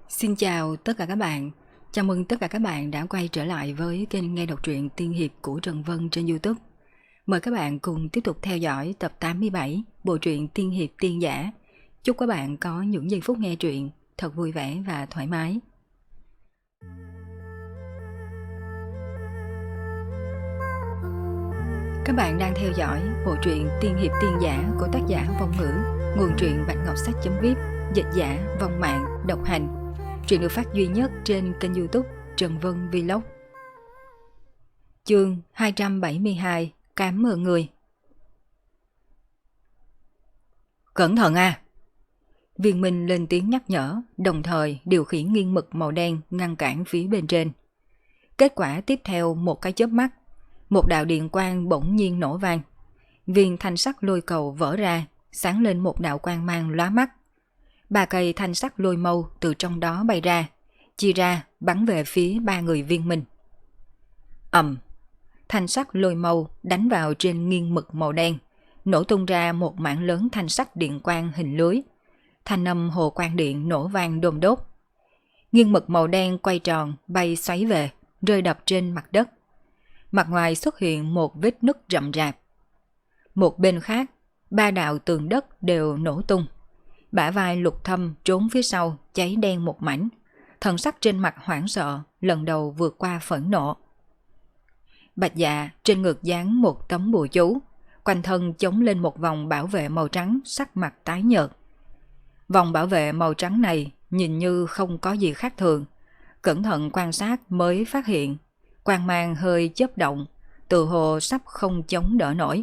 Xin chào tất cả các bạn. Chào mừng tất cả các bạn đã quay trở lại với kênh nghe đọc truyện tiên hiệp của Trần Vân trên YouTube. Mời các bạn cùng tiếp tục theo dõi tập 87 bộ truyện tiên hiệp tiên giả. Chúc các bạn có những giây phút nghe truyện thật vui vẻ và thoải mái. Các bạn đang theo dõi bộ truyện tiên hiệp tiên giả của tác giả Vong Ngữ, nguồn truyện Bạch Ngọc Sách.vip, dịch giả Vong Mạng, độc hành. Truyện được phát duy nhất trên kênh YouTube Trần Vân Vlog. Chương 272, cảm ơn người. Cẩn thận à! Viên Minh lên tiếng nhắc nhở, đồng thời điều khiển nghiêng mực màu đen ngăn cản phía bên trên. Kết quả tiếp theo một cái chớp mắt, một đạo điện quang bỗng nhiên nổ vang. Viên thanh sắc lôi cầu vỡ ra, sáng lên một đạo quang mang lóa mắt. 3 cây thanh sắc lôi mâu từ trong đó bay ra, chia ra bắn về phía 3 người Viên Minh. Ầm! Thanh sắc lôi mâu đánh vào trên nghiêng mực màu đen, nổ tung ra một mảng lớn thanh sắc điện quang hình lưới. Thanh âm hồ quang điện nổ vang đôm đốt. Nghiêng mực màu đen quay tròn bay xoáy về, rơi đập trên mặt đất. Mặt ngoài xuất hiện một vết nứt rậm rạp. Một bên khác, 3 đạo tường đất đều nổ tung. Bả vai Lục Thâm trốn phía sau cháy đen một mảnh, thần sắc trên mặt hoảng sợ, lần đầu vượt qua phẫn nộ. Bạch Dạ trên ngực dán một tấm bùa chú, quanh thân chống lên một vòng bảo vệ màu trắng, sắc mặt tái nhợt. Vòng bảo vệ màu trắng này nhìn như không có gì khác thường, cẩn thận quan sát mới phát hiện quang mang hơi chớp động, tự hồ sắp không chống đỡ nổi.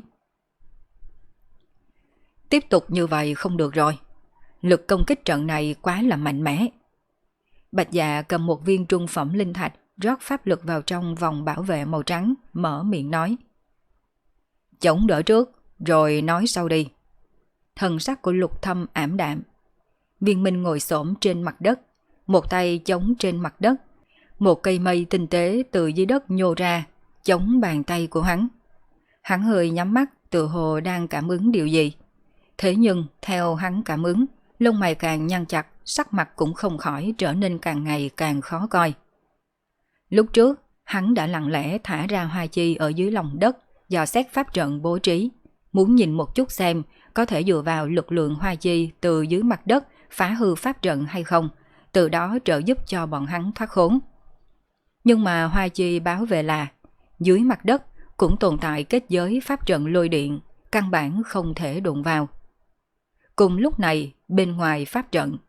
Tiếp tục như vậy không được rồi. Lực công kích trận này quá là mạnh mẽ. Bạch Dạ cầm một viên trung phẩm linh thạch, rót pháp lực vào trong vòng bảo vệ màu trắng, mở miệng nói. Chống đỡ trước, rồi nói sau đi. Thần sắc của Lục Thâm ảm đạm. Viên Minh ngồi xổm trên mặt đất, một tay chống trên mặt đất. Một cây mây tinh tế từ dưới đất nhô ra, chống bàn tay của hắn. Hắn hơi nhắm mắt, tự hồ đang cảm ứng điều gì. Thế nhưng, theo hắn cảm ứng, lông mày càng nhăn chặt, sắc mặt cũng không khỏi trở nên càng ngày càng khó coi. Lúc trước, hắn đã lặng lẽ thả ra hoa chi ở dưới lòng đất, dò xét pháp trận bố trí, muốn nhìn một chút xem có thể dựa vào lực lượng hoa chi từ dưới mặt đất phá hư pháp trận hay không, từ đó trợ giúp cho bọn hắn thoát khốn. Nhưng mà hoa chi báo về là, dưới mặt đất cũng tồn tại kết giới pháp trận lôi điện, căn bản không thể đụng vào. Cùng lúc này, bên ngoài pháp trận.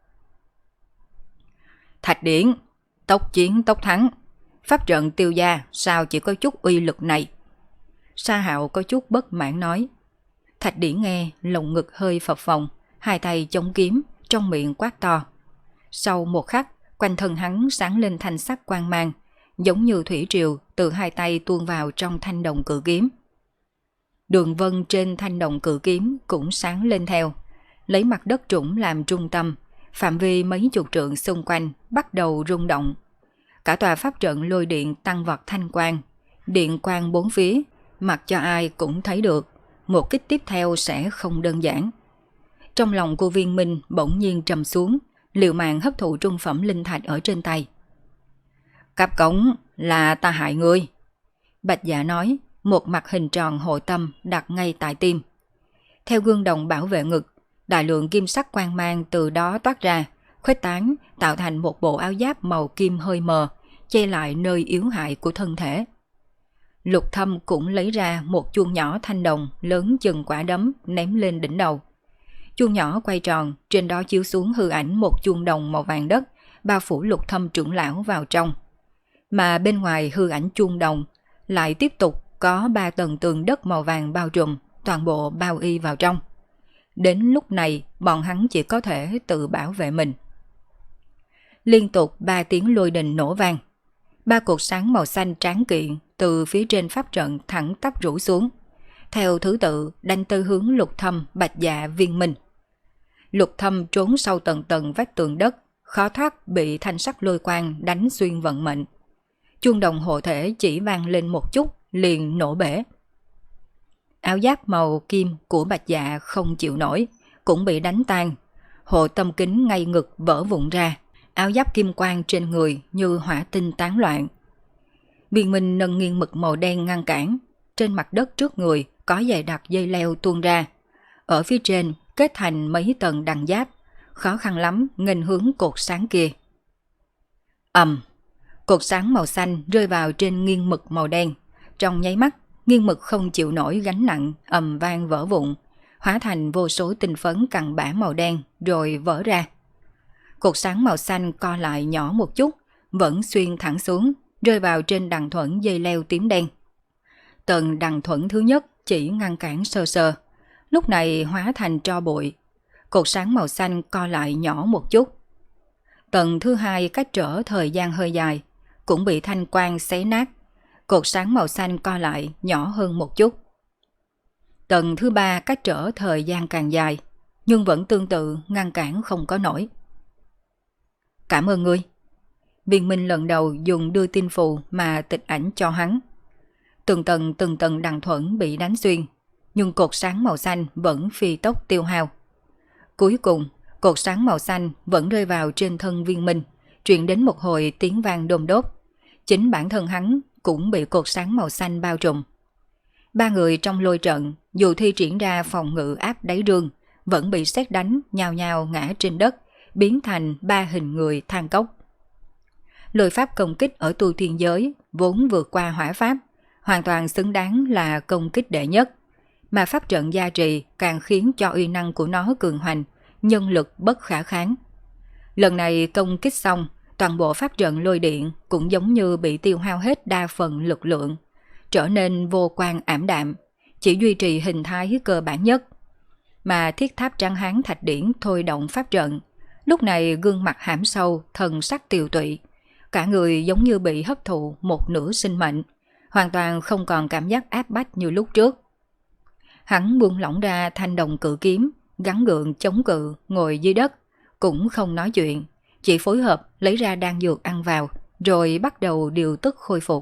Thạch Điển, tốc chiến tốc thắng. Pháp trận Tiêu gia sao chỉ có chút uy lực này? Sa Hạo có chút bất mãn nói. Thạch Điển nghe, lồng ngực hơi phập phồng, hai tay chống kiếm, trong miệng quát to. Sau một khắc, quanh thân hắn sáng lên thanh sắc quang mang, giống như thủy triều từ hai tay tuôn vào trong thanh đồng cự kiếm. Đường vân trên thanh đồng cự kiếm cũng sáng lên theo, lấy mặt đất trũng làm trung tâm, phạm vi mấy chục trượng xung quanh bắt đầu rung động. Cả tòa pháp trận lôi điện tăng vọt thanh quang, điện quang bốn phía, mặc cho ai cũng thấy được, một kích tiếp theo sẽ không đơn giản. Trong lòng cô Viên Minh bỗng nhiên trầm xuống, liều mạng hấp thụ trung phẩm linh thạch ở trên tay. Cáp cổng là ta hại ngươi. Bạch Dạ nói, một mặt hình tròn hộ tâm đặt ngay tại tim. Theo gương đồng bảo vệ ngực, đại lượng kim sắc quang mang từ đó toát ra, khuếch tán tạo thành một bộ áo giáp màu kim hơi mờ, che lại nơi yếu hại của thân thể. Lục Thâm cũng lấy ra một chuông nhỏ thanh đồng lớn chừng quả đấm ném lên đỉnh đầu. Chuông nhỏ quay tròn, trên đó chiếu xuống hư ảnh một chuông đồng màu vàng đất, bao phủ Lục Thâm trưởng lão vào trong. Mà bên ngoài hư ảnh chuông đồng lại tiếp tục có 3 tầng tường đất màu vàng bao trùm, toàn bộ bao y vào trong. Đến lúc này, bọn hắn chỉ có thể tự bảo vệ mình. Liên tục 3 tiếng lôi đình nổ vang. 3 cột sáng màu xanh tráng kiện từ phía trên pháp trận thẳng tắp rủ xuống, theo thứ tự đánh tới hướng Lục Thâm, Bạch Dạ, Viên Minh. Lục Thâm trốn sau tầng tầng vách tường đất, khó thoát bị thanh sắc lôi quang đánh xuyên vận mệnh. Chuông đồng hộ thể chỉ vang lên một chút liền nổ bể. Áo giáp màu kim của Bạch Dạ không chịu nổi, cũng bị đánh tan. Hộ tâm kính ngay ngực vỡ vụn ra, áo giáp kim quang trên người như hỏa tinh tán loạn. Viên Minh nâng nghiêng mực màu đen ngăn cản, trên mặt đất trước người có dày đặc dây leo tuôn ra. Ở phía trên kết thành mấy tầng đằng giáp, khó khăn lắm nghênh hướng cột sáng kia. Ầm, cột sáng màu xanh rơi vào trên nghiêng mực màu đen. Trong nháy mắt, nghiêng mực không chịu nổi gánh nặng, ầm vang vỡ vụn, hóa thành vô số tinh phấn cặn bã màu đen rồi vỡ ra. Cột sáng màu xanh co lại nhỏ một chút, vẫn xuyên thẳng xuống, rơi vào trên đằng thuẫn dây leo tím đen. Tầng đằng thuẫn thứ nhất chỉ ngăn cản sơ sơ, lúc này hóa thành tro bụi. Cột sáng màu xanh co lại nhỏ một chút. Tầng thứ hai cách trở thời gian hơi dài, cũng bị thanh quang xé nát. Cột sáng màu xanh co lại nhỏ hơn một chút. Tầng thứ ba cách trở thời gian càng dài, nhưng vẫn tương tự ngăn cản không có nổi. Cảm ơn ngươi. Viên Minh lần đầu dùng đưa tin phù mà tịch ảnh cho hắn. Từng tầng đằng thuẫn bị đánh xuyên, nhưng cột sáng màu xanh vẫn phi tốc tiêu hao. Cuối cùng, cột sáng màu xanh vẫn rơi vào trên thân Viên Minh, truyền đến một hồi tiếng vang đôm đốt. Chính bản thân hắn cũng bị cột sáng màu xanh bao trùm. Ba người trong lôi trận, dù thi triển ra phòng ngự áp đáy rương, vẫn bị sét đánh nhào nhào ngã trên đất, biến thành ba hình người than cốc. Lôi pháp công kích ở tu thiên giới vốn vượt qua hỏa pháp, hoàn toàn xứng đáng là công kích đệ nhất, mà pháp trận gia trì càng khiến cho uy năng của nó cường hoành, nhân lực bất khả kháng. Lần này công kích xong, toàn bộ pháp trận lôi điện cũng giống như bị tiêu hao hết đa phần lực lượng, trở nên vô quang ảm đạm, chỉ duy trì hình thái cơ bản nhất. Mà thiết tháp trắng hán thạch điển thôi động pháp trận, lúc này gương mặt hãm sâu, thần sắc tiều tụy, cả người giống như bị hấp thụ một nửa sinh mệnh, hoàn toàn không còn cảm giác áp bách như lúc trước. Hắn buông lỏng ra thanh đồng cự kiếm, gắn gượng chống cự, ngồi dưới đất, cũng không nói chuyện, chỉ phối hợp lấy ra đan dược ăn vào, rồi bắt đầu điều tức khôi phục.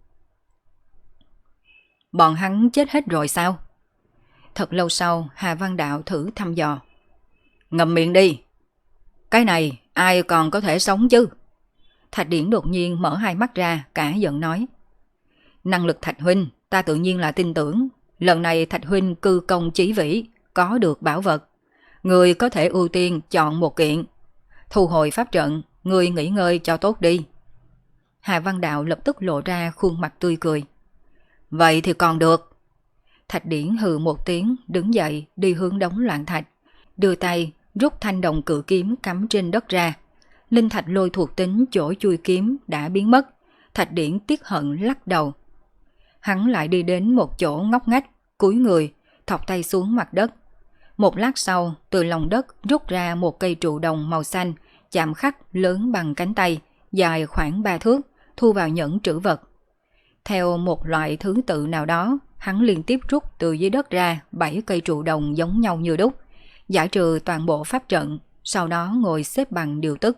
Bọn hắn chết hết rồi sao? Thật lâu sau, Hà Văn Đạo thử thăm dò. Ngậm miệng đi. Cái này ai còn có thể sống chứ? Thạch Điển đột nhiên mở hai mắt ra, cả giận nói. Năng lực Thạch huynh, ta tự nhiên là tin tưởng. Lần này Thạch huynh cư công chí vĩ, có được bảo vật. Người có thể ưu tiên chọn một kiện. Thu hồi pháp trận, người nghỉ ngơi cho tốt đi. Hà Văn Đạo lập tức lộ ra khuôn mặt tươi cười. Vậy thì còn được. Thạch Điển hừ một tiếng, đứng dậy đi hướng đống loạn thạch, đưa tay rút thanh đồng cự kiếm cắm trên đất ra. Linh thạch lôi thuộc tính chỗ chui kiếm đã biến mất. Thạch Điển tiếc hận lắc đầu. Hắn lại đi đến một chỗ ngóc ngách, cúi người, thọc tay xuống mặt đất. Một lát sau, từ lòng đất rút ra một cây trụ đồng màu xanh, chạm khắc lớn bằng cánh tay, dài khoảng 3 thước, thu vào nhẫn trữ vật. Theo một loại thứ tự nào đó, hắn liên tiếp rút từ dưới đất ra 7 cây trụ đồng giống nhau như đúc, giải trừ toàn bộ pháp trận, sau đó ngồi xếp bằng điều tức.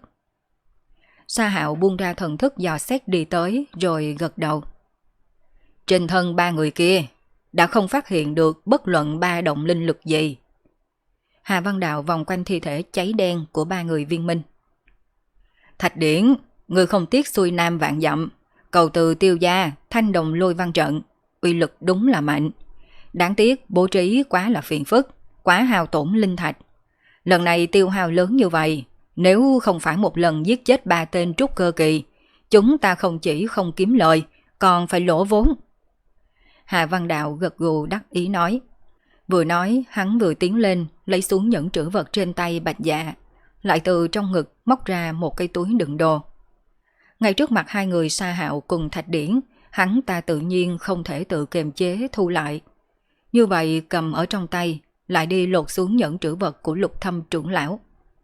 Sa Hạo buông ra thần thức dò xét đi tới, rồi gật đầu. Trên thân ba người kia, đã không phát hiện được bất luận ba động linh lực gì. Hà Văn Đạo vòng quanh thi thể cháy đen của ba người Viên Minh. Thạch Điển, người không tiếc xuôi nam vạn dặm, cầu từ tiêu gia, thanh đồng lôi văn trận, uy lực đúng là mạnh. Đáng tiếc bố trí quá là phiền phức, quá hao tổn linh thạch. Lần này tiêu hao lớn như vậy, nếu không phải một lần giết chết 3 tên trúc cơ kỳ, chúng ta không chỉ không kiếm lời, còn phải lỗ vốn. Hà Văn Đạo gật gù đắc ý nói. Vừa nói, hắn vừa tiến lên, lấy xuống nhẫn trữ vật trên tay Bạch Dạ, lại từ trong ngực móc ra một cây túi đựng đồ. Ngay trước mặt hai người Sa Hạo cùng Thạch Điển, hắn ta tự nhiên không thể tự kiềm chế thu lại. Như vậy cầm ở trong tay, lại đi lột xuống nhẫn trữ vật của Lục Thâm trưởng lão.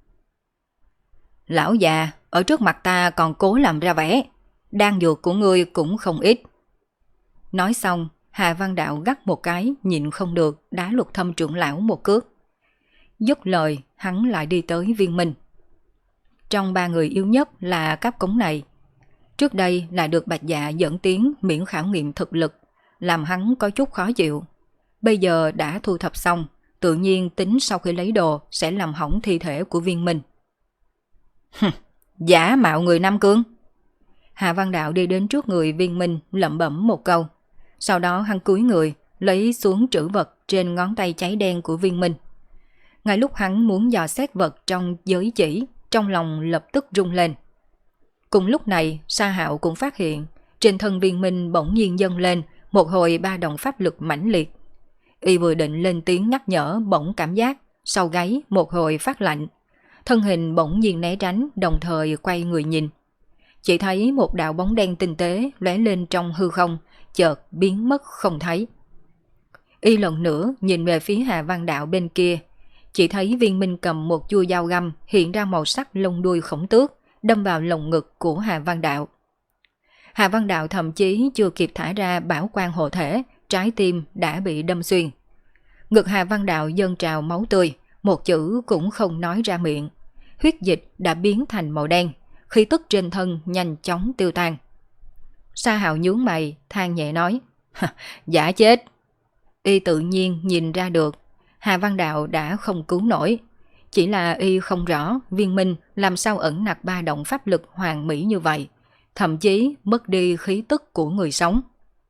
Lão già, ở trước mặt ta còn cố làm ra vẻ, đan dược của ngươi cũng không ít. Nói xong, Hà Văn Đạo gắt một cái, nhịn không được, đá Lục Thâm trưởng lão một cước. Dứt lời, hắn lại đi tới Viên Minh. Trong ba người yếu nhất là cấp cống này. Trước đây là được Bạch Dạ dẫn tiến miễn khảo nghiệm thực lực, làm hắn có chút khó chịu. Bây giờ đã thu thập xong, tự nhiên tính sau khi lấy đồ sẽ làm hỏng thi thể của Viên Minh. Giả mạo người Nam Cương. Hạ Văn Đạo đi đến trước người Viên Minh lẩm bẩm một câu. Sau đó hắn cúi người, lấy xuống trữ vật trên ngón tay cháy đen của Viên Minh. Ngay lúc hắn muốn dò xét vật trong giới chỉ, trong lòng lập tức rung lên. Cùng lúc này, Sa Hạo cũng phát hiện, trên thân Viên Minh bỗng nhiên dâng lên một hồi ba động pháp lực mãnh liệt. Y vừa định lên tiếng nhắc nhở, bỗng cảm giác sau gáy một hồi phát lạnh. Thân hình bỗng nhiên né tránh, đồng thời quay người nhìn. Chỉ thấy một đạo bóng đen tinh tế lóe lên trong hư không, chợt biến mất không thấy. Y lần nữa nhìn về phía Hà Văn Đạo bên kia, chỉ thấy Viên Minh cầm một chuôi dao găm hiện ra màu sắc lông đuôi khổng tước, đâm vào lồng ngực của Hà Văn Đạo. Hà Văn Đạo thậm chí chưa kịp thả ra bảo quan hộ thể, trái tim đã bị đâm xuyên. Ngực Hà Văn Đạo dâng trào máu tươi, một chữ cũng không nói ra miệng. Huyết dịch đã biến thành màu đen, khí tức trên thân nhanh chóng tiêu tan. Sa Hạo nhướng mày, than nhẹ nói, giả chết. Y tự nhiên nhìn ra được, Hà Văn Đạo đã không cứu nổi. Chỉ là y không rõ Viên Minh làm sao ẩn nặc ba động pháp lực hoàn mỹ như vậy, thậm chí mất đi khí tức của người sống.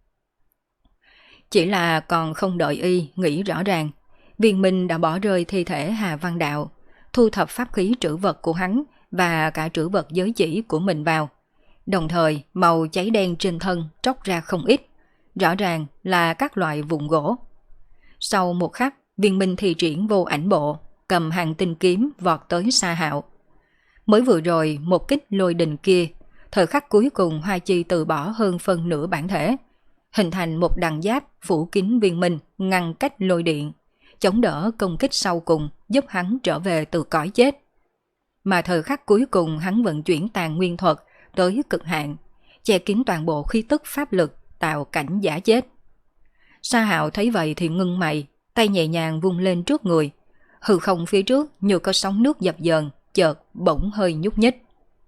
Chỉ là còn không đợi y nghĩ rõ ràng, Viên Minh đã bỏ rơi thi thể Hà Văn Đạo, thu thập pháp khí trữ vật của hắn và cả trữ vật giới chỉ của mình vào. Đồng thời màu cháy đen trên thân tróc ra không ít, rõ ràng là các loại vụn gỗ. Sau một khắc, Viên Minh thi triển vô ảnh bộ, cầm hàng tinh kiếm vọt tới Sa Hạo. Mới vừa rồi một kích lôi đình kia, thời khắc cuối cùng Hoa Chi từ bỏ hơn phân nửa bản thể, hình thành một đằng giáp phủ kín Viên Minh, ngăn cách lôi điện, chống đỡ công kích sau cùng, giúp hắn trở về từ cõi chết. Mà thời khắc cuối cùng hắn vận chuyển tàn nguyên thuật tới cực hạn, che kín toàn bộ khí tức pháp lực, tạo cảnh giả chết. Sa Hạo thấy vậy thì ngưng mày, tay nhẹ nhàng vung lên trước người, hư không phía trước như có sóng nước dập dờn, chợt bỗng hơi nhúc nhích.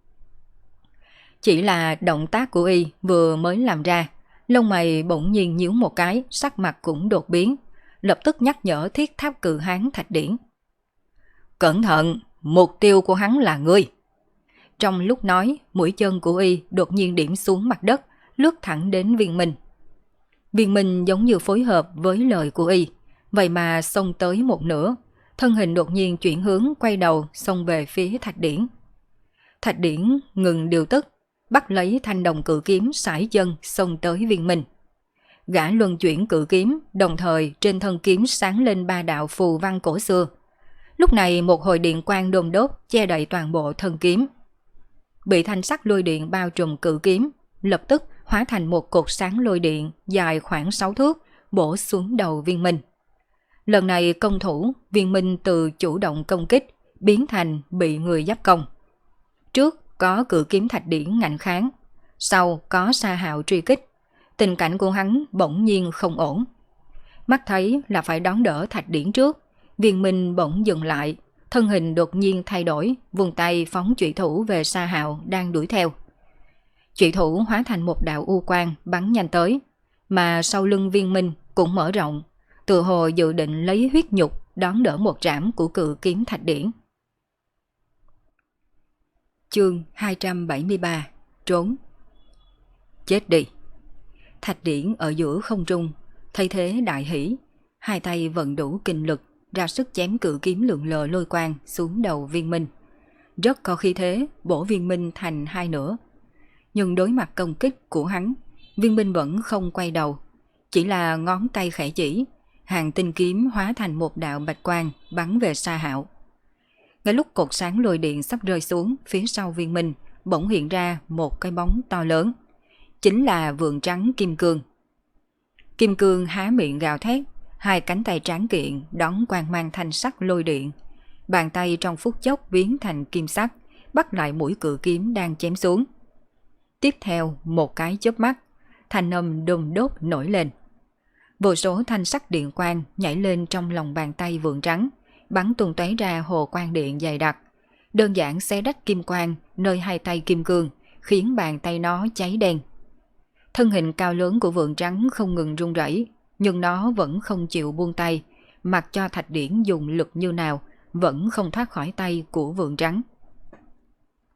Chỉ là động tác của y vừa mới làm ra, lông mày bỗng nhiên nhíu một cái, sắc mặt cũng đột biến, lập tức nhắc nhở Thiết Tháp Cự Hán Thạch Điển. Cẩn thận, mục tiêu của hắn là ngươi. Trong lúc nói, mũi chân của y đột nhiên điểm xuống mặt đất, lướt thẳng đến Viên Minh. Viên Minh giống như phối hợp với lời của y, vậy mà xông tới một nửa, thân hình đột nhiên chuyển hướng, quay đầu xông về phía Thạch Điển. Thạch Điển ngừng điều tức, bắt lấy thanh đồng cự kiếm sải chân xông tới Viên Minh. Gã luân chuyển cự kiếm, đồng thời trên thân kiếm sáng lên ba đạo phù văn cổ xưa. Lúc này một hồi điện quang đôn đốt che đậy toàn bộ thân kiếm. Bị thanh sắc lôi điện bao trùm cự kiếm, lập tức hóa thành một cột sáng lôi điện dài khoảng 6 thước, bổ xuống đầu Viên Minh. Lần này công thủ, Viên Minh từ chủ động công kích biến thành bị người giáp công. Trước có cự kiếm Thạch Điển ngạnh kháng, sau có Sa Hạo truy kích. Tình cảnh của hắn bỗng nhiên không ổn. Mắt thấy là phải đón đỡ Thạch Điển trước, Viên Minh bỗng dừng lại, thân hình đột nhiên thay đổi, vùng tay phóng chủy thủ về Sa Hạo đang đuổi theo. Chủy thủ hóa thành một đạo u quang bắn nhanh tới, mà sau lưng Viên Minh cũng mở rộng, tự hồ dự định lấy huyết nhục đón đỡ một trảm của cự kiếm Thạch Điển. Chương 273: Trốn. Chết đi. Thạch Điển ở giữa không trung, thấy thế đại hỉ, hai tay vận đủ kinh lực, ra sức chém cự kiếm lượn lờ lôi quang xuống đầu Viên Minh. Rất có khí thế, bổ Viên Minh thành hai nửa. Nhưng đối mặt công kích của hắn, Viên Minh vẫn không quay đầu, chỉ là ngón tay khẽ chỉ, hàng tinh kiếm hóa thành một đạo bạch quang bắn về Sa Hạo. Ngay lúc cột sáng lôi điện sắp rơi xuống, phía sau Viên Minh bỗng hiện ra một cái bóng to lớn, chính là Vượn Trắng Kim Cương. Kim Cương há miệng gào thét, hai cánh tay tráng kiện đón quang mang thanh sắc lôi điện, bàn tay trong phút chốc biến thành kim sắc, bắt lại mũi cự kiếm đang chém xuống. Tiếp theo một cái chớp mắt, thanh âm đùng đốt nổi lên. Vô số thanh sắc điện quang nhảy lên trong lòng bàn tay Vượn Trắng, bắn tung tóe ra hồ quang điện dày đặc, đơn giản xé rách kim quang nơi hai tay Kim Cương, khiến bàn tay nó cháy đen. Thân hình cao lớn của Vượn Trắng không ngừng run rẩy, nhưng nó vẫn không chịu buông tay, mặc cho Thạch Điển dùng lực như nào, vẫn không thoát khỏi tay của Vượn Trắng.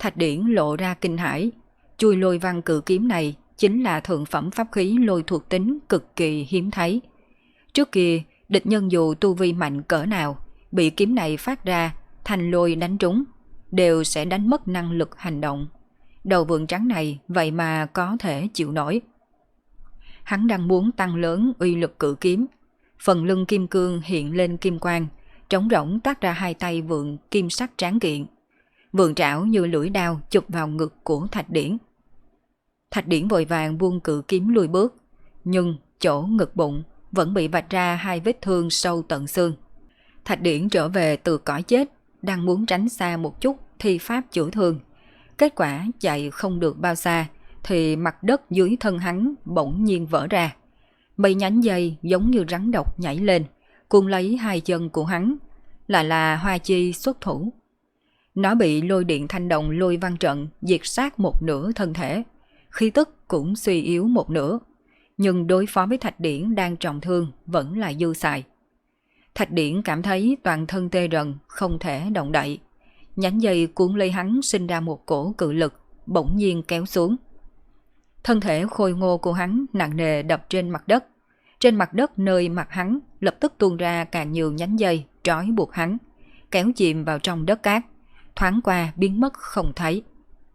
Thạch Điển lộ ra kinh hãi. Chui lôi văn cự kiếm này chính là thượng phẩm pháp khí lôi thuộc tính cực kỳ hiếm thấy. Trước kia, địch nhân dù tu vi mạnh cỡ nào, bị kiếm này phát ra, thành lôi đánh trúng, đều sẽ đánh mất năng lực hành động. Đầu vượn trắng này vậy mà có thể chịu nổi. Hắn đang muốn tăng lớn uy lực cự kiếm. Phần lưng kim cương hiện lên kim quang, trống rỗng toát ra hai tay vượn kim sắc tráng kiện. Vượn trảo như lưỡi đao chụp vào ngực của Thạch Điển. Thạch Điển vội vàng buông cự kiếm lùi bước, nhưng chỗ ngực bụng vẫn bị vạch ra hai vết thương sâu tận xương. Thạch Điển trở về từ cõi chết, đang muốn tránh xa một chút thi pháp chữa thương. Kết quả chạy không được bao xa thì mặt đất dưới thân hắn bỗng nhiên vỡ ra. Mấy nhánh dây giống như rắn độc nhảy lên, cuốn lấy hai chân của hắn, lại là Hoa Chi xuất thủ. Nó bị lôi điện thanh đồng lôi văn trận diệt sát một nửa thân thể, khí tức cũng suy yếu một nửa, nhưng đối phó với Thạch Điển đang trọng thương vẫn là dư xài. Thạch Điển cảm thấy toàn thân tê rần, không thể động đậy. Nhánh dây cuốn lấy hắn sinh ra một cổ cự lực, bỗng nhiên kéo xuống. Thân thể khôi ngô của hắn nặng nề đập trên mặt đất. Trên mặt đất nơi mặt hắn lập tức tuôn ra càng nhiều nhánh dây trói buộc hắn, kéo chìm vào trong đất cát, thoáng qua biến mất không thấy.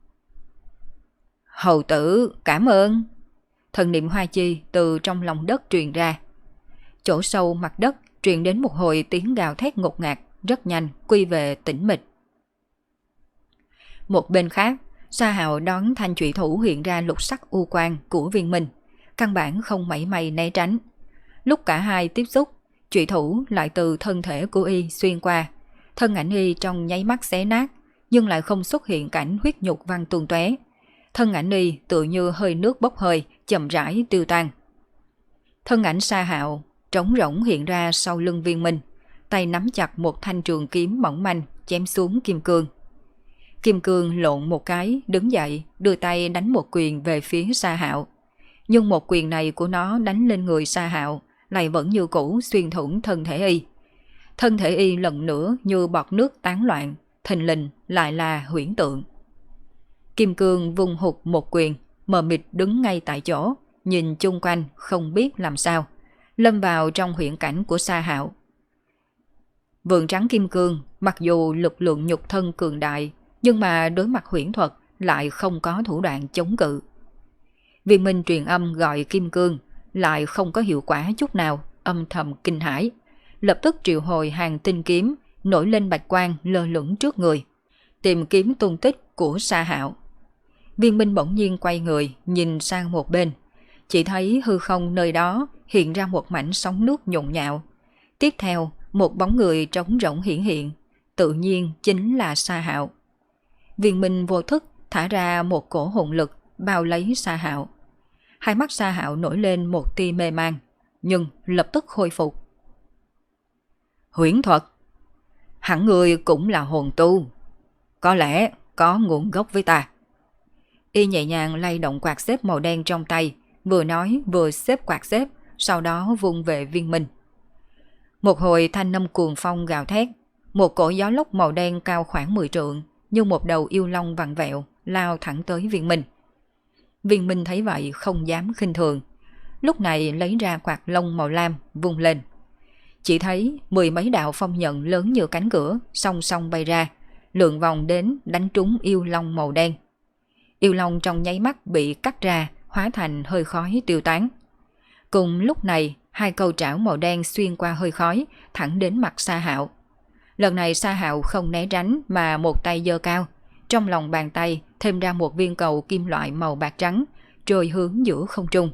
Hầu tử, cảm ơn. Thần niệm Hoa Chi từ trong lòng đất truyền ra. Chỗ sâu mặt đất truyền đến một hồi tiếng gào thét ngột ngạt, rất nhanh quy về tĩnh mịch. Một bên khác, Sa Hạo đón thanh trụy thủ hiện ra lục sắc u quang của Viên Minh, căn bản không mảy may né tránh. Lúc cả hai tiếp xúc, trụy thủ lại từ thân thể của y xuyên qua, thân ảnh y trong nháy mắt xé nát, nhưng lại không xuất hiện cảnh huyết nhục văng tung tóe. Thân ảnh y tựa như hơi nước bốc hơi, chậm rãi tiêu tan. Thân ảnh Sa Hạo trống rỗng hiện ra sau lưng Viên Minh, tay nắm chặt một thanh trường kiếm mỏng manh chém xuống kim cương. Kim cương lộn một cái, đứng dậy, đưa tay đánh một quyền về phía Sa Hạo. Nhưng một quyền này của nó đánh lên người Sa Hạo lại vẫn như cũ xuyên thủng thân thể y. Thân thể y lần nữa như bọt nước tán loạn, thình lình lại là huyễn tượng. Kim cương vung hụt một quyền, mờ mịt đứng ngay tại chỗ, nhìn chung quanh không biết làm sao, lâm vào trong huyễn cảnh của Sa Hạo. Vượn trắng kim cương mặc dù lực lượng nhục thân cường đại, nhưng mà đối mặt huyễn thuật lại không có thủ đoạn chống cự. Viên Minh truyền âm gọi kim cương lại không có hiệu quả chút nào, âm thầm kinh hãi, lập tức triệu hồi hàng tinh kiếm nổi lên bạch quang lơ lửng trước người, tìm kiếm tung tích của Sa Hạo. Viên Minh bỗng nhiên quay người nhìn sang một bên, chỉ thấy hư không nơi đó hiện ra một mảnh sóng nước nhộn nhạo. Tiếp theo một bóng người trống rỗng hiển hiện, tự nhiên chính là Sa Hạo. Viên Minh vô thức thả ra một cổ hồn lực bao lấy Sa Hạo. Hai mắt Sa Hạo nổi lên một tia mê man, nhưng lập tức khôi phục. Huyễn thuật, hẳn người cũng là hồn tu, có lẽ có nguồn gốc với ta. Y nhẹ nhàng lay động quạt xếp màu đen trong tay, vừa nói vừa xếp quạt xếp, sau đó vung về Viên Minh. Một hồi thanh âm cuồng phong gào thét, một cổ gió lốc màu đen cao khoảng 10 trượng, như một đầu yêu long vặn vẹo, lao thẳng tới Viên Minh. Viên Minh thấy vậy không dám khinh thường, lúc này lấy ra quạt lông màu lam vung lên. Chỉ thấy 10 mấy đạo phong nhận lớn như cánh cửa song song bay ra, lượn vòng đến đánh trúng yêu long màu đen. Yêu long trong nháy mắt bị cắt ra, hóa thành hơi khói tiêu tán. Cùng lúc này, hai câu trảo màu đen xuyên qua hơi khói, thẳng đến mặt Sa Hạo. Lần này Sa Hạo không né tránh mà một tay giơ cao, trong lòng bàn tay thêm ra một viên cầu kim loại màu bạc trắng, trôi hướng giữa không trung.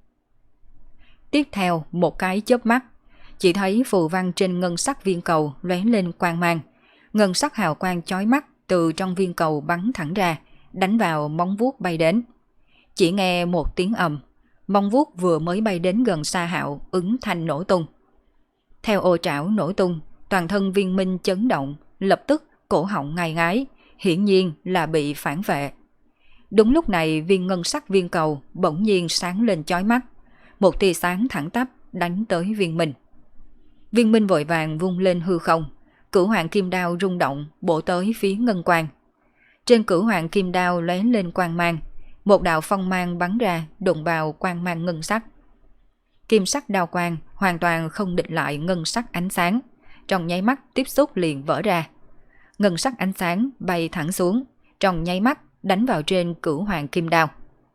Tiếp theo một cái chớp mắt, chỉ thấy phù văn trên ngân sắc viên cầu lóe lên quang mang, ngân sắc hào quang chói mắt từ trong viên cầu bắn thẳng ra, đánh vào móng vuốt bay đến. Chỉ nghe một tiếng ầm, móng vuốt vừa mới bay đến gần Sa Hạo ứng thanh nổ tung. Theo ô trảo nổ tung, toàn thân Viên Minh chấn động, lập tức cổ họng ngai ngái, hiển nhiên là bị phản vệ. Đúng lúc này viên ngân sắc viên cầu bỗng nhiên sáng lên chói mắt, một tia sáng thẳng tắp đánh tới Viên Minh. Viên Minh vội vàng vung lên hư không, Cửu Hoàng Kim Đao rung động bổ tới phía ngân quang. Trên cửu hoàng kim đao lóe lên quang mang, một đạo phong mang bắn ra đụng vào quang mang ngân sắc. Kim sắc đao quang hoàn toàn không địch lại ngân sắc ánh sáng, trong nháy mắt tiếp xúc liền vỡ ra. Ngân sắc ánh sáng bay thẳng xuống, trong nháy mắt đánh vào trên cửu hoàng kim đao.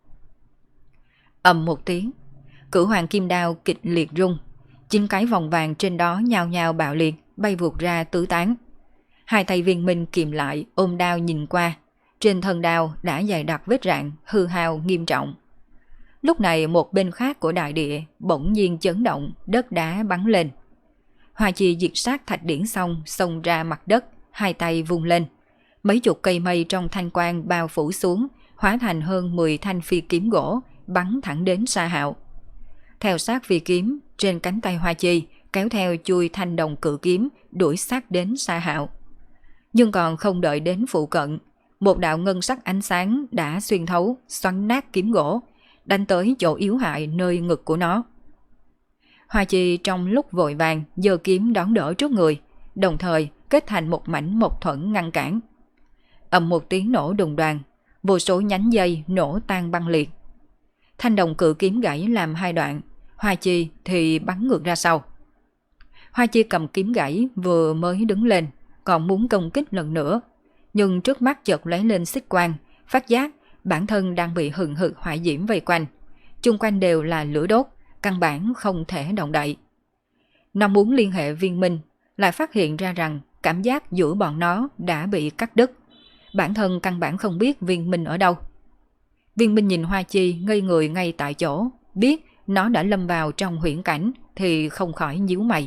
Ầm một tiếng, cửu hoàng kim đao kịch liệt rung, 9 cái vòng vàng trên đó nhao nhao bạo liệt, bay vụt ra tứ tán. Hai tay Viên Minh kìm lại, ôm đao nhìn qua, trên thân đao đã dày đặc vết rạn, hư hao nghiêm trọng. Lúc này một bên khác của đại địa bỗng nhiên chấn động, đất đá bắn lên. Hoa Chi diệt sát thạch điển xong xông ra mặt đất, hai tay vung lên. Mấy chục cây mây trong thanh quang bao phủ xuống, hóa thành hơn 10 thanh phi kiếm gỗ, bắn thẳng đến Sa Hạo. Theo sát phi kiếm, trên cánh tay Hoa Chi kéo theo chui thanh đồng cự kiếm đuổi sát đến Sa Hạo. Nhưng còn không đợi đến phụ cận, một đạo ngân sắc ánh sáng đã xuyên thấu, xoắn nát kiếm gỗ, đánh tới chỗ yếu hại nơi ngực của nó. Hoa Chi trong lúc vội vàng giơ kiếm đón đỡ trước người, đồng thời kết thành một mảnh mộc thuẫn ngăn cản. Ầm một tiếng nổ đùng đoàng, vô số nhánh dây nổ tan băng liệt. Thanh đồng cự kiếm gãy làm hai đoạn, Hoa Chi thì bắn ngược ra sau. Hoa Chi cầm kiếm gãy vừa mới đứng lên, còn muốn công kích lần nữa, nhưng trước mắt chợt lóe lên xích quang, phát giác bản thân đang bị hừng hực hỏa diễm vây quanh, chung quanh đều là lửa đốt, căn bản không thể động đậy. Nó muốn liên hệ Viên Minh, lại phát hiện ra rằng cảm giác giữa bọn nó đã bị cắt đứt. Bản thân căn bản không biết Viên Minh ở đâu. Viên Minh nhìn Hoa Chi ngây người ngay tại chỗ, biết nó đã lâm vào trong huyễn cảnh thì không khỏi nhíu mày.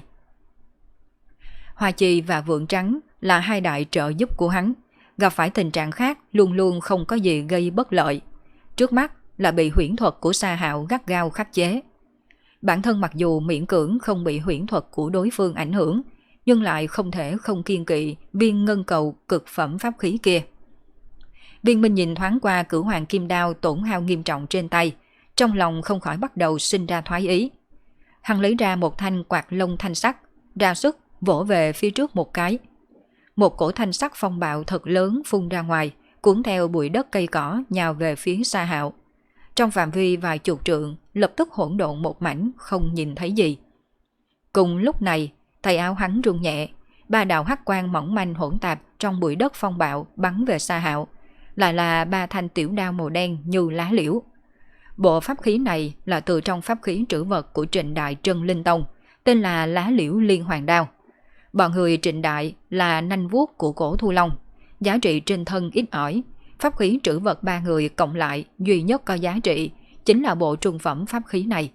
Hoa Chi và Vượng Trắng là hai đại trợ giúp của hắn, gặp phải tình trạng khác luôn luôn không có gì gây bất lợi. Trước mắt là bị huyễn thuật của Sa Hạo gắt gao khắc chế. Bản thân mặc dù miễn cưỡng không bị huyễn thuật của đối phương ảnh hưởng, nhưng lại không thể không kiêng kỵ viên ngân cầu cực phẩm pháp khí kia. Viên Minh nhìn thoáng qua cửu hoàng kim đao tổn hao nghiêm trọng trên tay, trong lòng không khỏi bắt đầu sinh ra thoái ý. Hắn lấy ra một thanh quạt lông thanh sắc, ra sức vỗ về phía trước một cái. Một cổ thanh sắc phong bạo thật lớn phun ra ngoài, cuốn theo bụi đất cây cỏ nhào về phía Sa Hạo. Trong phạm vi vài chục trượng, lập tức hỗn độn một mảnh, không nhìn thấy gì. Cùng lúc này, tay áo hắn rung nhẹ, ba đạo hắc quang mỏng manh hỗn tạp trong bụi đất phong bạo bắn về Sa Hạo, lại là ba thanh tiểu đao màu đen như lá liễu. Bộ pháp khí này là từ trong pháp khí trữ vật của Trịnh Đại Trân Linh Tông, tên là lá liễu liên hoàng đao. Bọn người Trịnh Đại là nanh vuốt của cổ Thu Long, giá trị trên thân ít ỏi. Pháp khí trữ vật ba người cộng lại duy nhất có giá trị chính là bộ trung phẩm pháp khí này.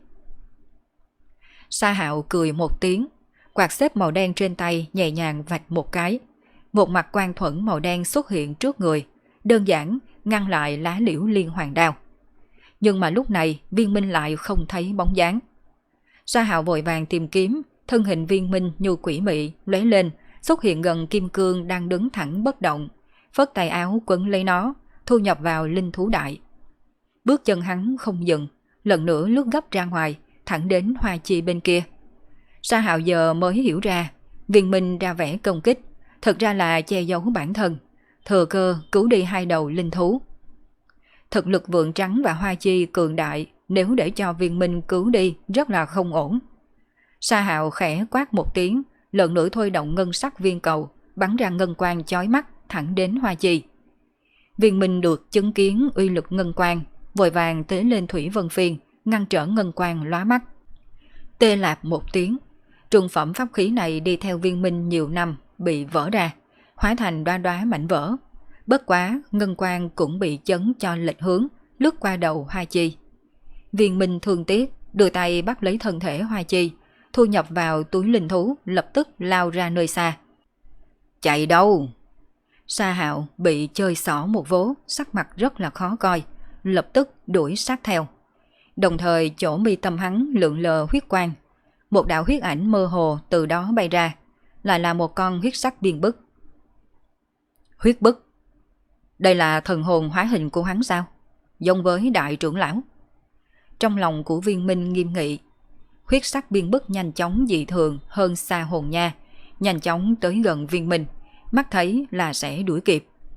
Sa Hạo cười một tiếng, quạt xếp màu đen trên tay nhẹ nhàng vạch một cái. Một mặt quan thuẫn màu đen xuất hiện trước người, đơn giản ngăn lại lá liễu liên hoàng đao. Nhưng mà lúc này Viên Minh lại không thấy bóng dáng. Sa Hạo vội vàng tìm kiếm, thân hình Viên Minh như quỷ mị lóe lên, xuất hiện gần kim cương đang đứng thẳng bất động, phất tay áo quấn lấy nó, thu nhập vào linh thú đại. Bước chân hắn không dừng, lần nữa lướt gấp ra ngoài, thẳng đến Hoa Chi bên kia. Sa Hạo giờ mới hiểu ra, Viên Minh ra vẻ công kích, thật ra là che giấu bản thân, thừa cơ cứu đi hai đầu linh thú. Thực lực Vượng Trắng và Hoa Chi cường đại, nếu để cho Viên Minh cứu đi rất là không ổn. Sa Hạo khẽ quát một tiếng, lần nữa thôi động ngân sắc viên cầu, bắn ra ngân quang chói mắt thẳng đến Hoa Chi. Viên Minh được chứng kiến uy lực ngân quang, vội vàng tế lên Thủy Vân Phiên, ngăn trở ngân quang lóa mắt. Tê lạp một tiếng, trung phẩm pháp khí này đi theo Viên Minh nhiều năm bị vỡ ra, hóa thành đoá đoá mảnh vỡ. Bất quá ngân quang cũng bị chấn cho lệch hướng, lướt qua đầu Hoa Chi. Viên Minh thương tiếc, đưa tay bắt lấy thân thể Hoa Chi, thu nhập vào túi linh thú, lập tức lao ra nơi xa. Chạy đâu? Sa Hạo bị chơi xỏ một vố, sắc mặt rất là khó coi, lập tức đuổi sát theo. Đồng thời chỗ mi tâm hắn lượn lờ huyết quang, một đạo huyết ảnh mơ hồ từ đó bay ra, lại là một con huyết sắc biên bức. Huyết bức? Đây là thần hồn hóa hình của hắn sao? Giống với đại trưởng lão. Trong lòng của Viên Minh nghiêm nghị, huyết sắc biên bức nhanh chóng dị thường hơn xa hồn nha, nhanh chóng tới gần Viên Minh, mắt thấy là sẽ đuổi kịp.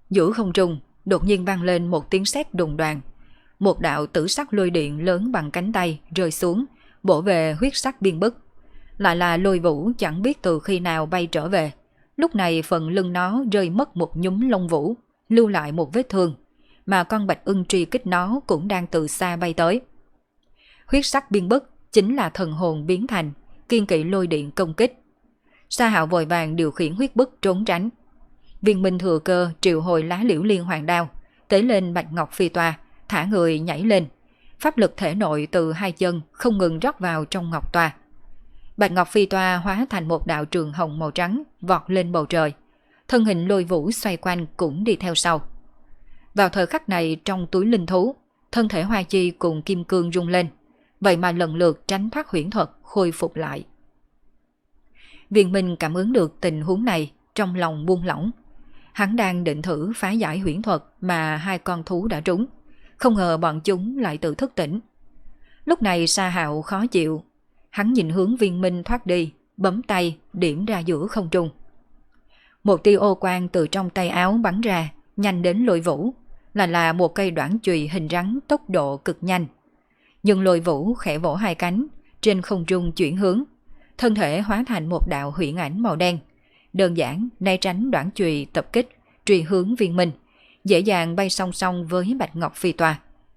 Giữa không trung, đột nhiên vang lên một tiếng sét đùng đoàng. Một đạo tử sắc lôi điện lớn bằng cánh tay rơi xuống, bổ về huyết sắc biên bức. Lại là Lôi Vũ chẳng biết từ khi nào bay trở về. Lúc này phần lưng nó rơi mất một nhúm lông vũ, lưu lại một vết thương, mà con bạch ưng truy kích nó cũng đang từ xa bay tới. Huyết sắc biên bức chính là thần hồn biến thành, kiên kỵ lôi điện công kích. Sa Hạo vội vàng điều khiển huyết bức trốn tránh. Viên Minh thừa cơ triệu hồi lá liễu liên hoàng đao, tế lên bạch ngọc phi toa, thả người nhảy lên. Pháp lực thể nội từ hai chân không ngừng rót vào trong ngọc toa. Bạch ngọc phi toa hóa thành một đạo trường hồng màu trắng vọt lên bầu trời. Thân hình Lôi Vũ xoay quanh cũng đi theo sau. Vào thời khắc này trong túi linh thú, thân thể Hoa Chi cùng kim cương rung lên, vậy mà lần lượt tránh thoát huyễn thuật khôi phục lại. Viên Minh cảm ứng được tình huống này, trong lòng buông lỏng. Hắn đang định thử phá giải huyễn thuật mà hai con thú đã trúng, không ngờ bọn chúng lại tự thức tỉnh. Lúc này Sa Hạo khó chịu, hắn nhìn hướng Viên Minh thoát đi, bấm tay điểm ra giữa không trung. Một tia ô quang từ trong tay áo bắn ra, nhanh đến Lôi Vũ, là một cây đoạn chùy hình rắn tốc độ cực nhanh. Nhưng Lôi Vũ khẽ vỗ hai cánh, trên không trung chuyển hướng, thân thể hóa thành một đạo huyễn ảnh màu đen, đơn giản né tránh đoạn chùy tập kích, truy hướng Viên Minh, dễ dàng bay song song với bạch ngọc phi toa.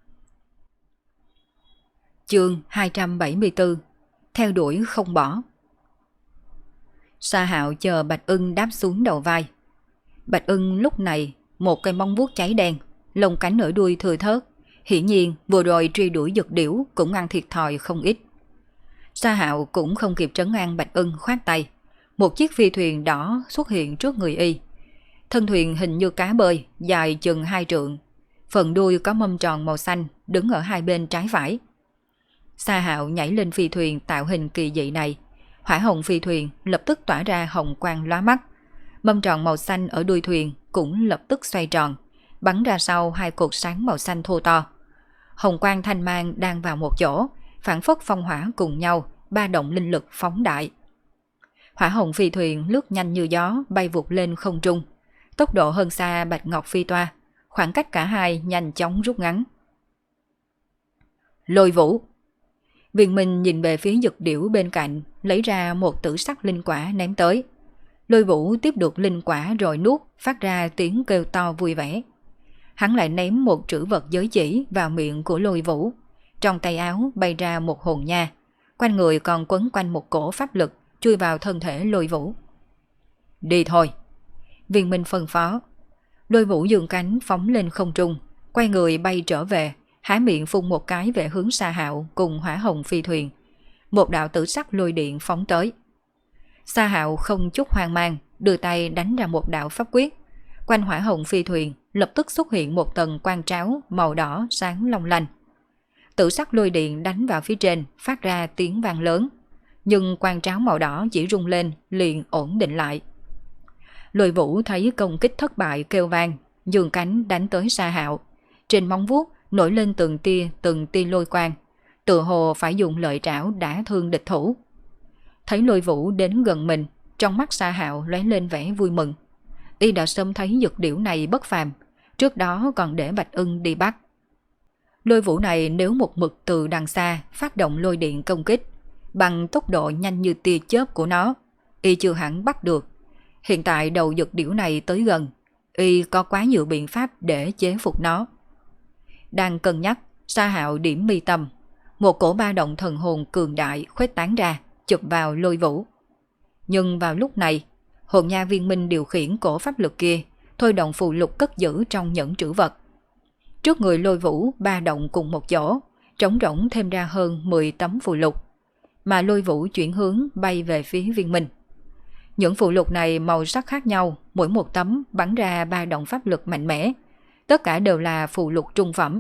Chương 274: Theo đuổi không bỏ. Sa Hạo chờ bạch ưng đáp xuống đầu vai. Bạch ưng lúc này một cây móng vuốt cháy đen, lông cánh ở đuôi thừa thớt, hiển nhiên vừa rồi truy đuổi dược điểu cũng ăn thiệt thòi không ít. Sa Hạo cũng không kịp trấn an bạch ưng, khoát tay, một chiếc phi thuyền đỏ xuất hiện trước người y. Thân thuyền hình như cá bơi, dài chừng 2 trượng, phần đuôi có mâm tròn màu xanh đứng ở hai bên trái phải. Sa Hạo nhảy lên phi thuyền tạo hình kỳ dị này, hỏa hồng phi thuyền lập tức tỏa ra hồng quang lóa mắt, mâm tròn màu xanh ở đuôi thuyền cũng lập tức xoay tròn, bắn ra sau hai cột sáng màu xanh thô to. Hồng quang thanh mang đang vào một chỗ, phản phất phong hỏa cùng nhau, ba động linh lực phóng đại. Hỏa hồng phi thuyền lướt nhanh như gió bay vụt lên không trung, tốc độ hơn xa bạch ngọc phi toa, khoảng cách cả hai nhanh chóng rút ngắn. Lôi Vũ. Viên Minh nhìn về phía dực điểu bên cạnh, lấy ra một tử sắc linh quả ném tới. Lôi Vũ tiếp được linh quả rồi nuốt, phát ra tiếng kêu to vui vẻ. Hắn lại ném một trữ vật giới chỉ vào miệng của Lôi Vũ. Trong tay áo bay ra một hồn nha, quanh người còn quấn quanh một cổ pháp lực, chui vào thân thể Lôi Vũ. Đi thôi. Viên Minh phân phó. Lôi Vũ dương cánh phóng lên không trung, quay người bay trở về, há miệng phun một cái về hướng Sa Hạo cùng hỏa hồng phi thuyền. Một đạo tử sắc lôi điện phóng tới. Sa Hạo không chút hoang mang, đưa tay đánh ra một đạo pháp quyết. Quanh hỏa hồng phi thuyền lập tức xuất hiện một tầng quang tráo màu đỏ sáng long lanh. Tử sắc lôi điện đánh vào phía trên, phát ra tiếng vang lớn, nhưng quang tráo màu đỏ chỉ rung lên liền ổn định lại. Lôi Vũ thấy công kích thất bại kêu vang, giương cánh đánh tới Sa Hạo. Trên móng vuốt nổi lên từng tia lôi quang, tựa hồ phải dùng lợi trảo đả thương địch thủ. Thấy Lôi Vũ đến gần mình, trong mắt Sa Hạo lóe lên vẻ vui mừng. Y đã sớm thấy dược điểu này bất phàm, trước đó còn để bạch ưng đi bắt. Lôi Vũ này nếu một mực từ đằng xa phát động lôi điện công kích, bằng tốc độ nhanh như tia chớp của nó, y chưa hẳn bắt được. Hiện tại đầu dược điểu này tới gần, y có quá nhiều biện pháp để chế phục nó. Đang cân nhắc, Sa Hạo điểm mi tâm, một cổ ba động thần hồn cường đại khuếch tán ra, chụp vào Lôi Vũ. Nhưng vào lúc này, hồn nha Viên Minh điều khiển cổ pháp lực kia, thôi động phù lục cất giữ trong nhẫn trữ vật. Trước người Lôi Vũ ba động cùng một chỗ, trống rỗng thêm ra hơn 10 tấm phù lục, mà Lôi Vũ chuyển hướng bay về phía Viên Minh. Những phù lục này màu sắc khác nhau, mỗi một tấm bắn ra ba động pháp lực mạnh mẽ, tất cả đều là phù lục trung phẩm.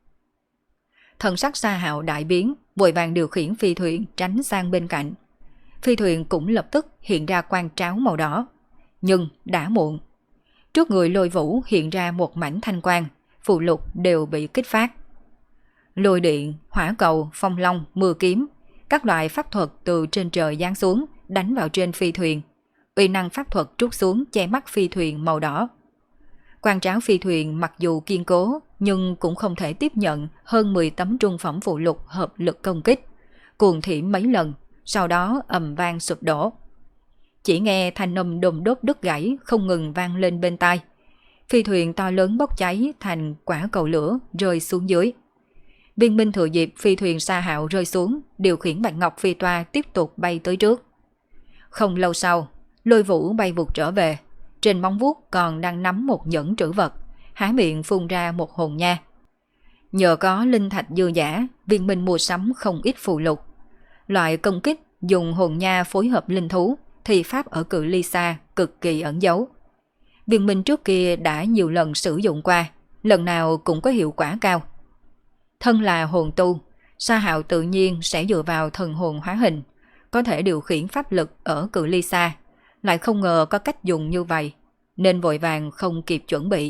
Thần sắc Sa Hạo đại biến, vội vàng điều khiển phi thuyền tránh sang bên cạnh. Phi thuyền cũng lập tức hiện ra quang tráo màu đỏ, nhưng đã muộn. Trước người Lôi Vũ hiện ra một mảnh thanh quang, phù lục đều bị kích phát. Lôi điện, hỏa cầu, phong long, mưa kiếm, các loại pháp thuật từ trên trời giáng xuống, đánh vào trên phi thuyền. Uy năng pháp thuật trút xuống che mắt phi thuyền màu đỏ. Quan tráo phi thuyền mặc dù kiên cố nhưng cũng không thể tiếp nhận hơn 10 tấm trung phẩm phụ lục hợp lực công kích, cuồng thiểm mấy lần, sau đó ầm vang sụp đổ. Chỉ nghe thanh âm đùng đốt đứt gãy không ngừng vang lên bên tai. Phi thuyền to lớn bốc cháy thành quả cầu lửa rơi xuống dưới. Viên Minh thừa dịp phi thuyền Sa Hạo rơi xuống, điều khiển Bạch Ngọc Phi Toa tiếp tục bay tới trước. Không lâu sau, Lôi Vũ bay vụt trở về, trên móng vuốt còn đang nắm một nhẫn trữ vật, há miệng phun ra một hồn nha. Nhờ có linh thạch dư giả, Viên Minh mua sắm không ít phù lục. Loại công kích dùng hồn nha phối hợp linh thú thì pháp ở cự ly xa cực kỳ ẩn giấu. Viên Minh trước kia đã nhiều lần sử dụng qua, lần nào cũng có hiệu quả cao. Thân là hồn tu, Sa Hạo tự nhiên sẽ dựa vào thần hồn hóa hình, có thể điều khiển pháp lực ở cự ly xa, lại không ngờ có cách dùng như vậy, nên vội vàng không kịp chuẩn bị.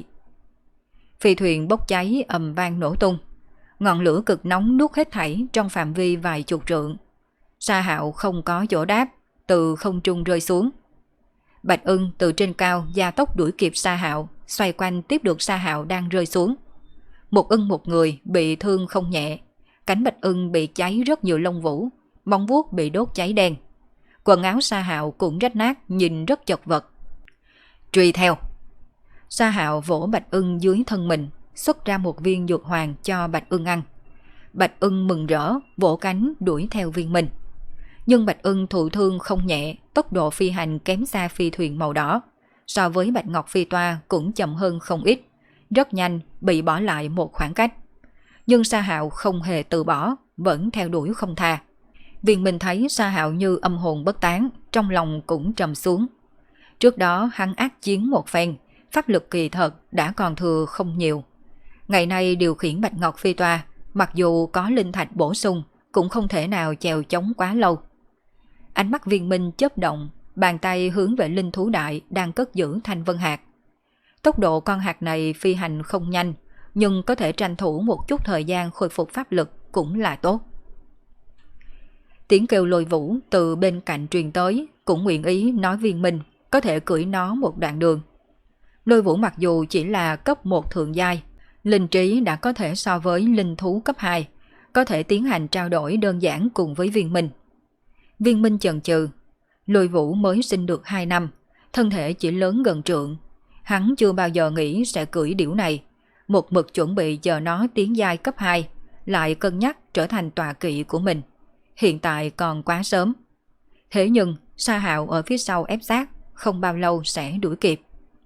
Phi thuyền bốc cháy ầm vang nổ tung, ngọn lửa cực nóng nuốt hết thảy trong phạm vi vài chục trượng. Sa Hạo không có chỗ đáp, từ không trung rơi xuống. Bạch Ưng từ trên cao gia tốc đuổi kịp Sa Hạo, xoay quanh tiếp được Sa Hạo đang rơi xuống. Một ưng một người bị thương không nhẹ, cánh Bạch Ưng bị cháy rất nhiều lông vũ, móng vuốt bị đốt cháy đen. Quần áo Sa Hạo cũng rách nát, nhìn rất chật vật. Truy theo. Sa Hạo vỗ Bạch Ưng dưới thân mình, xuất ra một viên dược hoàng cho Bạch Ưng ăn. Bạch Ưng mừng rỡ, vỗ cánh đuổi theo Viên Minh. Nhưng Bạch Ưng thụ thương không nhẹ, tốc độ phi hành kém xa phi thuyền màu đỏ. So với Bạch Ngọc Phi Toa cũng chậm hơn không ít, rất nhanh bị bỏ lại một khoảng cách. Nhưng Sa Hạo không hề từ bỏ, vẫn theo đuổi không tha. Viên Minh thấy Sa Hạo như âm hồn bất tán, trong lòng cũng trầm xuống. Trước đó hắn ác chiến một phen, pháp lực kỳ thật đã còn thừa không nhiều. Ngày nay điều khiển Bạch Ngọc Phi Toa, mặc dù có linh thạch bổ sung, cũng không thể nào chèo chống quá lâu. Ánh mắt Viên Minh chớp động, bàn tay hướng về linh thú đại đang cất giữ thanh vân hạt. Tốc độ con hạt này phi hành không nhanh, nhưng có thể tranh thủ một chút thời gian khôi phục pháp lực cũng là tốt. Tiếng kêu Lôi Vũ từ bên cạnh truyền tới, cũng nguyện ý nói Viên Minh có thể cưỡi nó một đoạn đường. Lôi Vũ mặc dù chỉ là cấp 1 thượng giai, linh trí đã có thể so với linh thú cấp 2, có thể tiến hành trao đổi đơn giản cùng với Viên Minh. Viên Minh chần chừ, Lôi Vũ mới sinh được 2 năm, thân thể chỉ lớn gần trượng. Hắn chưa bao giờ nghĩ sẽ cưỡi điểu này, một mực chuẩn bị chờ nó tiến giai cấp 2, lại cân nhắc trở thành tọa kỵ của mình. Hiện tại còn quá sớm. Thế nhưng Sa Hạo ở phía sau ép sát, không bao lâu sẽ đuổi kịp.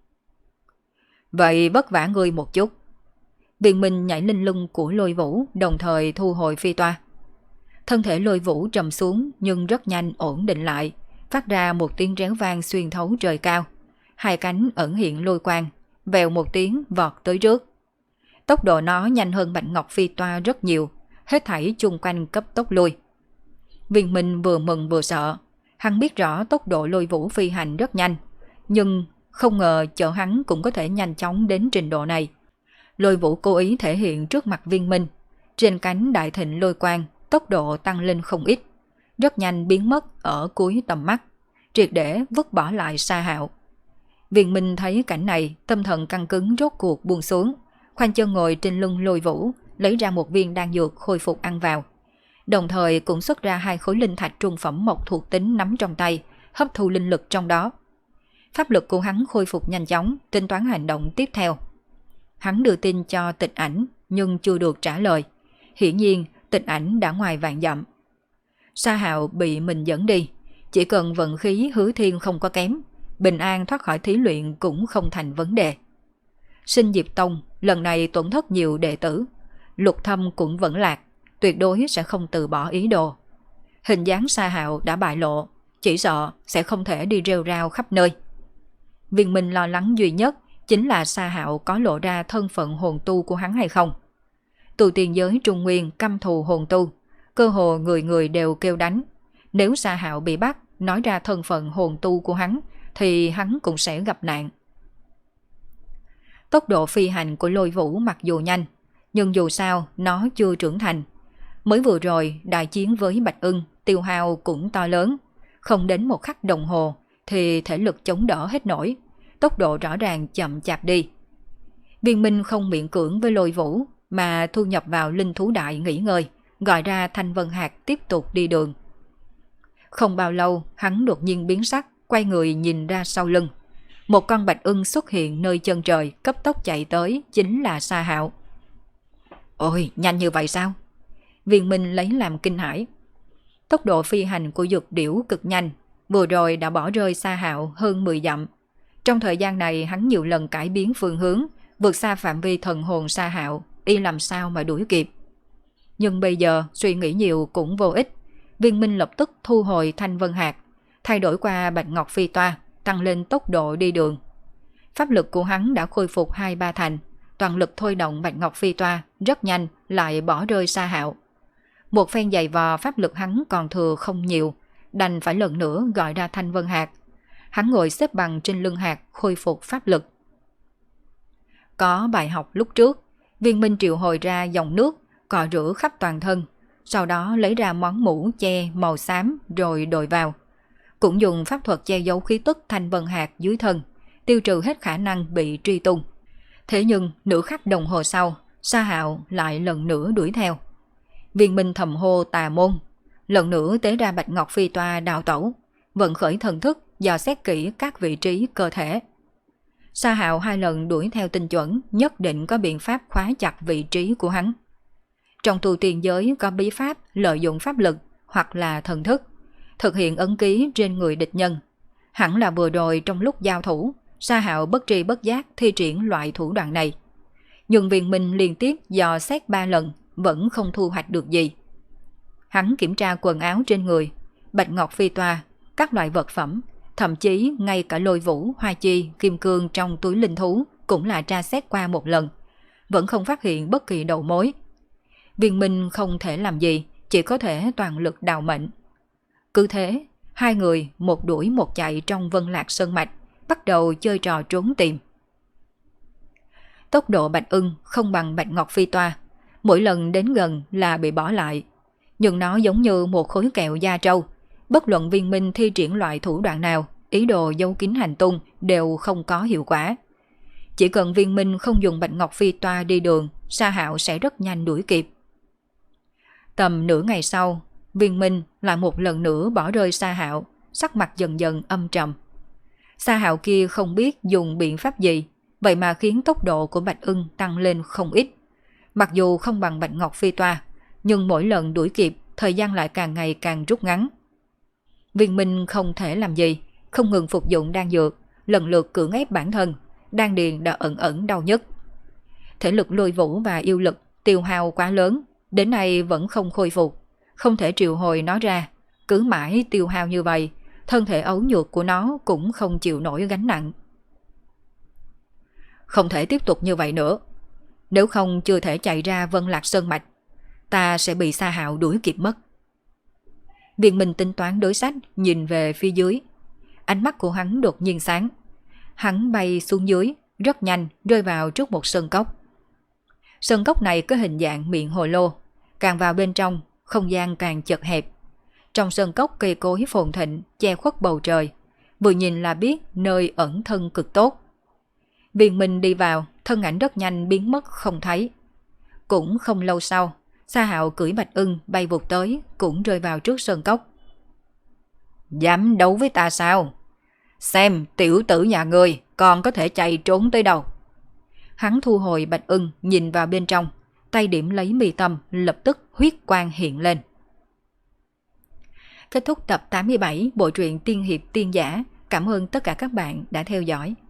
Vậy vất vả ngươi một chút. Viên Minh nhảy lên lưng của Lôi Vũ, đồng thời thu hồi phi toa. Thân thể Lôi Vũ trầm xuống nhưng rất nhanh ổn định lại, phát ra một tiếng réo vang xuyên thấu trời cao. Hai cánh ẩn hiện lôi quang, vèo một tiếng vọt tới trước. Tốc độ nó nhanh hơn Bạch Ngọc Phi Toa rất nhiều, hết thảy chung quanh cấp tốc lui. Viên Minh vừa mừng vừa sợ, hắn biết rõ tốc độ Lôi Vũ phi hành rất nhanh, nhưng không ngờ chợ hắn cũng có thể nhanh chóng đến trình độ này. Lôi Vũ cố ý thể hiện trước mặt Viên Minh, trên cánh đại thịnh lôi quang, tốc độ tăng lên không ít, rất nhanh biến mất ở cuối tầm mắt, triệt để vứt bỏ lại Sa Hạo. Viên Minh thấy cảnh này, tâm thần căng cứng rốt cuộc buông xuống, khoanh chân ngồi trên lưng Lôi Vũ, lấy ra một viên đan dược khôi phục ăn vào. Đồng thời cũng xuất ra 2 khối linh thạch trung phẩm mộc thuộc tính nắm trong tay, hấp thu linh lực trong đó. Pháp lực của hắn khôi phục nhanh chóng, tính toán hành động tiếp theo. Hắn đưa tin cho Tịch Ảnh, nhưng chưa được trả lời. Hiển nhiên, Tịch Ảnh đã ngoài vạn dặm. Sa Hạo bị mình dẫn đi, chỉ cần vận khí hứa thiên không có kém, bình an thoát khỏi thí luyện cũng không thành vấn đề. Sinh Diệp Tông lần này tổn thất nhiều đệ tử, Lục Thâm cũng vẫn lạc, tuyệt đối sẽ không từ bỏ ý đồ. Hình dáng Sa Hạo đã bại lộ, chỉ sợ sẽ không thể đi rêu rao khắp nơi. Viên Minh lo lắng duy nhất chính là Sa Hạo có lộ ra thân phận hồn tu của hắn hay không. Tu tiên giới Trung Nguyên căm thù hồn tu, cơ hồ người người đều kêu đánh. Nếu Sa Hạo bị bắt nói ra thân phận hồn tu của hắn thì hắn cũng sẽ gặp nạn. Tốc độ phi hành của Lôi Vũ mặc dù nhanh, nhưng dù sao nó chưa trưởng thành. Mới vừa rồi đại chiến với Bạch Ưng tiêu hao cũng to lớn, không đến một khắc đồng hồ thì thể lực chống đỡ hết nổi, tốc độ rõ ràng chậm chạp đi. Viên Minh không miễn cưỡng với Lôi Vũ mà thu nhập vào linh thú đại nghỉ ngơi, gọi ra Thanh Vân Hạc tiếp tục đi đường. Không bao lâu, hắn đột nhiên biến sắc, quay người nhìn ra sau lưng. Một con bạch ưng xuất hiện nơi chân trời, cấp tốc chạy tới, chính là Sa Hạo. Ôi, nhanh như vậy sao? Viên Minh lấy làm kinh hãi. Tốc độ phi hành của Dược Điểu cực nhanh, vừa rồi đã bỏ rơi Sa Hạo hơn 10 dặm. Trong thời gian này hắn nhiều lần cải biến phương hướng, vượt xa phạm vi thần hồn Sa Hạo, y làm sao mà đuổi kịp. Nhưng bây giờ suy nghĩ nhiều cũng vô ích. Viên Minh lập tức thu hồi Thanh Vân Hạc, thay đổi qua Bạch Ngọc Phi Toa, tăng lên tốc độ đi đường. Pháp lực của hắn đã khôi phục 2-3 thành, toàn lực thôi động Bạch Ngọc Phi Toa, rất nhanh lại bỏ rơi Sa Hạo. Một phen giày vò pháp lực hắn còn thừa không nhiều, đành phải lần nữa gọi ra Thanh Vân Hạc. Hắn ngồi xếp bằng trên lưng hạt khôi phục pháp lực. Có bài học lúc trước, Viên Minh triệu hồi ra dòng nước, cọ rửa khắp toàn thân, sau đó lấy ra món mũ che màu xám rồi đội vào. Cũng dùng pháp thuật che giấu khí tức Thanh Vân Hạc dưới thân, tiêu trừ hết khả năng bị truy tung. Thế nhưng nửa khắc đồng hồ sau, Sa Hạo lại lần nữa đuổi theo. Viên Minh thầm hô tà môn, lần nữa tế ra Bạch Ngọc Phi Toa đào tẩu, vận khởi thần thức dò xét kỹ các vị trí cơ thể. Sa Hạo 2 lần đuổi theo tinh chuẩn, nhất định có biện pháp khóa chặt vị trí của hắn. Trong tu tiên giới có bí pháp lợi dụng pháp lực hoặc là thần thức, thực hiện ấn ký trên người địch nhân. Hẳn là vừa rồi trong lúc giao thủ, Sa Hạo bất tri bất giác thi triển loại thủ đoạn này. Nhưng Viên Minh liên tiếp dò xét 3 lần, vẫn không thu hoạch được gì. Hắn kiểm tra quần áo trên người, Bạch Ngọc Phi Toa, các loại vật phẩm, thậm chí ngay cả Lôi Vũ, Hoa Chi, Kim Cương trong túi linh thú cũng là tra xét qua một lần, vẫn không phát hiện bất kỳ đầu mối. Viên Minh không thể làm gì, chỉ có thể toàn lực đào mệnh. Cứ thế, 2 người một đuổi một chạy trong Vân Lạc Sơn Mạch, bắt đầu chơi trò trốn tìm. Tốc độ Bạch Ưng không bằng Bạch Ngọc Phi Toa, mỗi lần đến gần là bị bỏ lại. Nhưng nó giống như một khối kẹo da trâu, bất luận Viên Minh thi triển loại thủ đoạn nào, ý đồ giấu kín hành tung đều không có hiệu quả. Chỉ cần Viên Minh không dùng Bạch Ngọc Phi Toa đi đường, Sa Hạo sẽ rất nhanh đuổi kịp. Tầm nửa ngày sau, Viên Minh lại một lần nữa bỏ rơi Sa Hạo, sắc mặt dần dần âm trầm. Sa Hạo kia không biết dùng biện pháp gì, vậy mà khiến tốc độ của Bạch Ưng tăng lên không ít. Mặc dù không bằng Bạch Ngọc Phi Toa, nhưng mỗi lần đuổi kịp, thời gian lại càng ngày càng rút ngắn. Viên Minh không thể làm gì, không ngừng phục dụng đan dược, lần lượt cưỡng ép bản thân, đan điền đã ẩn ẩn đau nhức. Thể lực Lôi Vũ và yêu lực tiêu hao quá lớn, đến nay vẫn không khôi phục, không thể triệu hồi nó ra, cứ mãi tiêu hao như vậy, thân thể ấu nhược của nó cũng không chịu nổi gánh nặng. Không thể tiếp tục như vậy nữa, nếu không chưa thể chạy ra Vân Lạc Sơn Mạch, ta sẽ bị Sa Hạo đuổi kịp mất. Viên Minh tính toán đối sách, nhìn về phía dưới. Ánh mắt của hắn đột nhiên sáng. Hắn bay xuống dưới, rất nhanh rơi vào trước một sơn cốc. Sơn cốc này có hình dạng miệng hồ lô, càng vào bên trong, không gian càng chật hẹp. Trong sơn cốc cây cối phồn thịnh, che khuất bầu trời, vừa nhìn là biết nơi ẩn thân cực tốt. Viên Minh đi vào, thân ảnh rất nhanh biến mất không thấy. Cũng không lâu sau, Sa Hạo cưỡi Bạch Ưng bay vụt tới, cũng rơi vào trước sơn cốc. Dám đấu với ta sao? Xem tiểu tử nhà ngươi còn có thể chạy trốn tới đâu. Hắn thu hồi Bạch Ưng, nhìn vào bên trong, tay điểm lấy mi tâm, lập tức huyết quang hiện lên. Kết thúc tập 87 bộ truyện Tiên Hiệp Tiên Giả. Cảm ơn tất cả các bạn đã theo dõi.